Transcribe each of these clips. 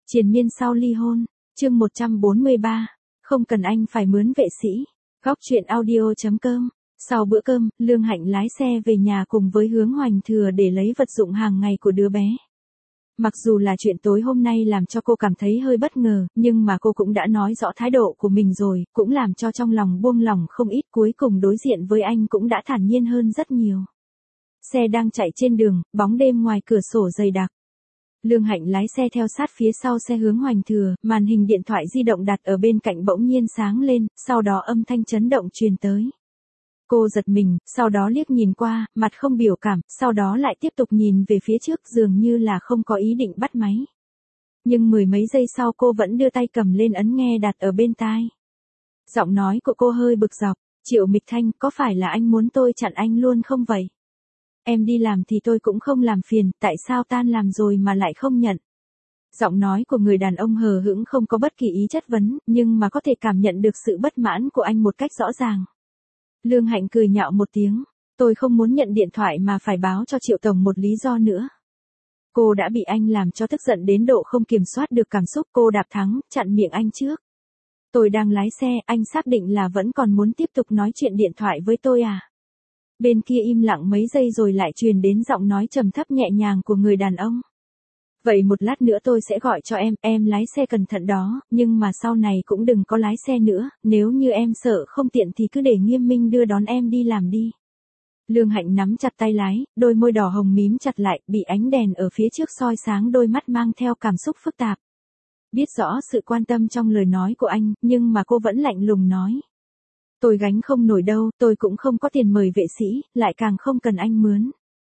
Triền miên sau ly hôn, chương 143, không cần anh phải mướn vệ sĩ. Góc truyện audio.com. Sau bữa cơm, Lương Hạnh lái xe về nhà cùng với Hướng Hoành Thừa để lấy vật dụng hàng ngày của đứa bé. Mặc dù là chuyện tối hôm nay làm cho cô cảm thấy hơi bất ngờ, nhưng mà cô cũng đã nói rõ thái độ của mình rồi, cũng làm cho trong lòng buông lỏng không ít, cuối cùng đối diện với anh cũng đã thản nhiên hơn rất nhiều. Xe đang chạy trên đường, bóng đêm ngoài cửa sổ dày đặc. Lương Hạnh lái xe theo sát phía sau xe Hướng Hoành Thừa, màn hình điện thoại di động đặt ở bên cạnh bỗng nhiên sáng lên, sau đó âm thanh chấn động truyền tới. Cô giật mình, sau đó liếc nhìn qua, mặt không biểu cảm, sau đó lại tiếp tục nhìn về phía trước dường như là không có ý định bắt máy. Nhưng mười mấy giây sau cô vẫn đưa tay cầm lên ấn nghe đặt ở bên tai. Giọng nói của cô hơi bực dọc, Triệu Mịch Thanh, có phải là anh muốn tôi chặn anh luôn không vậy? Em đi làm thì tôi cũng không làm phiền, tại sao tan làm rồi mà lại không nhận? Giọng nói của người đàn ông hờ hững không có bất kỳ ý chất vấn, nhưng mà có thể cảm nhận được sự bất mãn của anh một cách rõ ràng. Lương Hạnh cười nhạo một tiếng, tôi không muốn nhận điện thoại mà phải báo cho Triệu Tổng một lý do nữa. Cô đã bị anh làm cho tức giận đến độ không kiểm soát được cảm xúc, cô đạp thắng, chặn miệng anh trước. Tôi đang lái xe, anh xác định là vẫn còn muốn tiếp tục nói chuyện điện thoại với tôi à? Bên kia im lặng mấy giây rồi lại truyền đến giọng nói trầm thấp nhẹ nhàng của người đàn ông. Vậy một lát nữa tôi sẽ gọi cho em lái xe cẩn thận đó, nhưng mà sau này cũng đừng có lái xe nữa, nếu như em sợ không tiện thì cứ để Nghiêm Minh đưa đón em đi làm đi. Lương Hạnh nắm chặt tay lái, đôi môi đỏ hồng mím chặt lại, bị ánh đèn ở phía trước soi sáng đôi mắt mang theo cảm xúc phức tạp. Biết rõ sự quan tâm trong lời nói của anh, nhưng mà cô vẫn lạnh lùng nói. Tôi gánh không nổi đâu, tôi cũng không có tiền mời vệ sĩ, lại càng không cần anh mướn.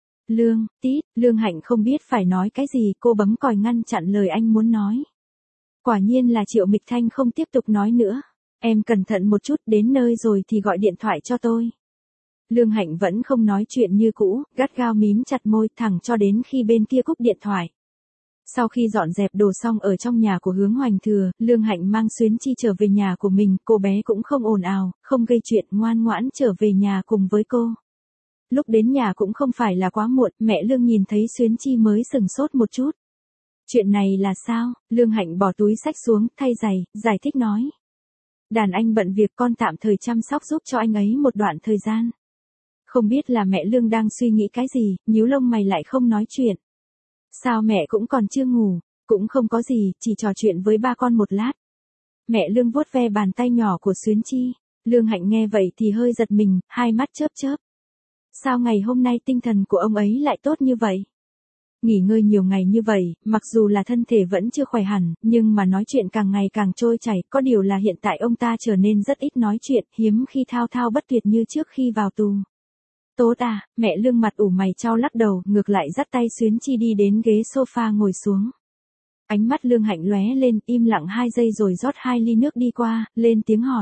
Lương Hạnh không biết phải nói cái gì, cô bấm còi ngăn chặn lời anh muốn nói. Quả nhiên là Triệu Mịch Thanh không tiếp tục nói nữa. Em cẩn thận một chút, đến nơi rồi thì gọi điện thoại cho tôi. Lương Hạnh vẫn không nói chuyện như cũ, gắt gao mím chặt môi thẳng cho đến khi bên kia cúp điện thoại. Sau khi dọn dẹp đồ xong ở trong nhà của Hướng Hoành Thừa, Lương Hạnh mang Xuyến Chi trở về nhà của mình, cô bé cũng không ồn ào, không gây chuyện, ngoan ngoãn trở về nhà cùng với cô. Lúc đến nhà cũng không phải là quá muộn, mẹ Lương nhìn thấy Xuyến Chi mới sừng sốt một chút. Chuyện này là sao? Lương Hạnh bỏ túi xách xuống, thay giày, giải thích nói. Đàn anh bận việc, con tạm thời chăm sóc giúp cho anh ấy một đoạn thời gian. Không biết là mẹ Lương đang suy nghĩ cái gì, nhíu lông mày lại không nói chuyện. Sao mẹ cũng còn chưa ngủ? Cũng không có gì, chỉ trò chuyện với ba con một lát. Mẹ Lương vuốt ve bàn tay nhỏ của Xuyến Chi. Lương Hạnh nghe vậy thì hơi giật mình, hai mắt chớp chớp. Sao ngày hôm nay tinh thần của ông ấy lại tốt như vậy? Nghỉ ngơi nhiều ngày như vậy, mặc dù là thân thể vẫn chưa khỏe hẳn, nhưng mà nói chuyện càng ngày càng trôi chảy, có điều là hiện tại ông ta trở nên rất ít nói chuyện, hiếm khi thao thao bất tuyệt như trước khi vào tù. Tốt à, mẹ Lương mặt ủ mày chau lắc đầu, ngược lại dắt tay Xuyến Chi đi đến ghế sofa ngồi xuống. Ánh mắt Lương Hạnh lóe lên, im lặng 2 giây rồi rót 2 ly nước đi qua, lên tiếng hỏi.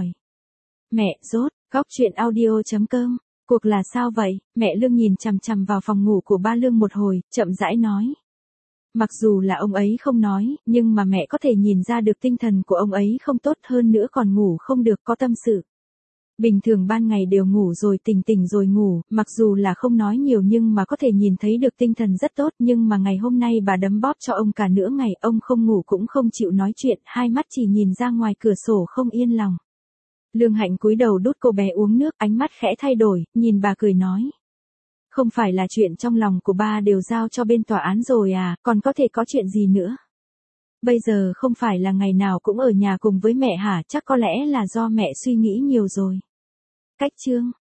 Mẹ, rốt, góc truyện audio.com. Cuộc là sao vậy? Mẹ Lương nhìn chằm chằm vào phòng ngủ của ba Lương một hồi, chậm rãi nói. Mặc dù là ông ấy không nói, nhưng mà mẹ có thể nhìn ra được tinh thần của ông ấy không tốt, hơn nữa còn ngủ không được, có tâm sự. Bình thường ban ngày đều ngủ rồi tỉnh rồi ngủ, mặc dù là không nói nhiều nhưng mà có thể nhìn thấy được tinh thần rất tốt, nhưng mà ngày hôm nay bà đấm bóp cho ông cả nửa ngày, ông không ngủ cũng không chịu nói chuyện, hai mắt chỉ nhìn ra ngoài cửa sổ không yên lòng. Lương Hạnh cúi đầu đút cô bé uống nước, ánh mắt khẽ thay đổi, nhìn bà cười nói. Không phải là chuyện trong lòng của ba đều giao cho bên tòa án rồi à, còn có thể có chuyện gì nữa? Bây giờ không phải là ngày nào cũng ở nhà cùng với mẹ hả, chắc có lẽ là do mẹ suy nghĩ nhiều rồi. Cách chương.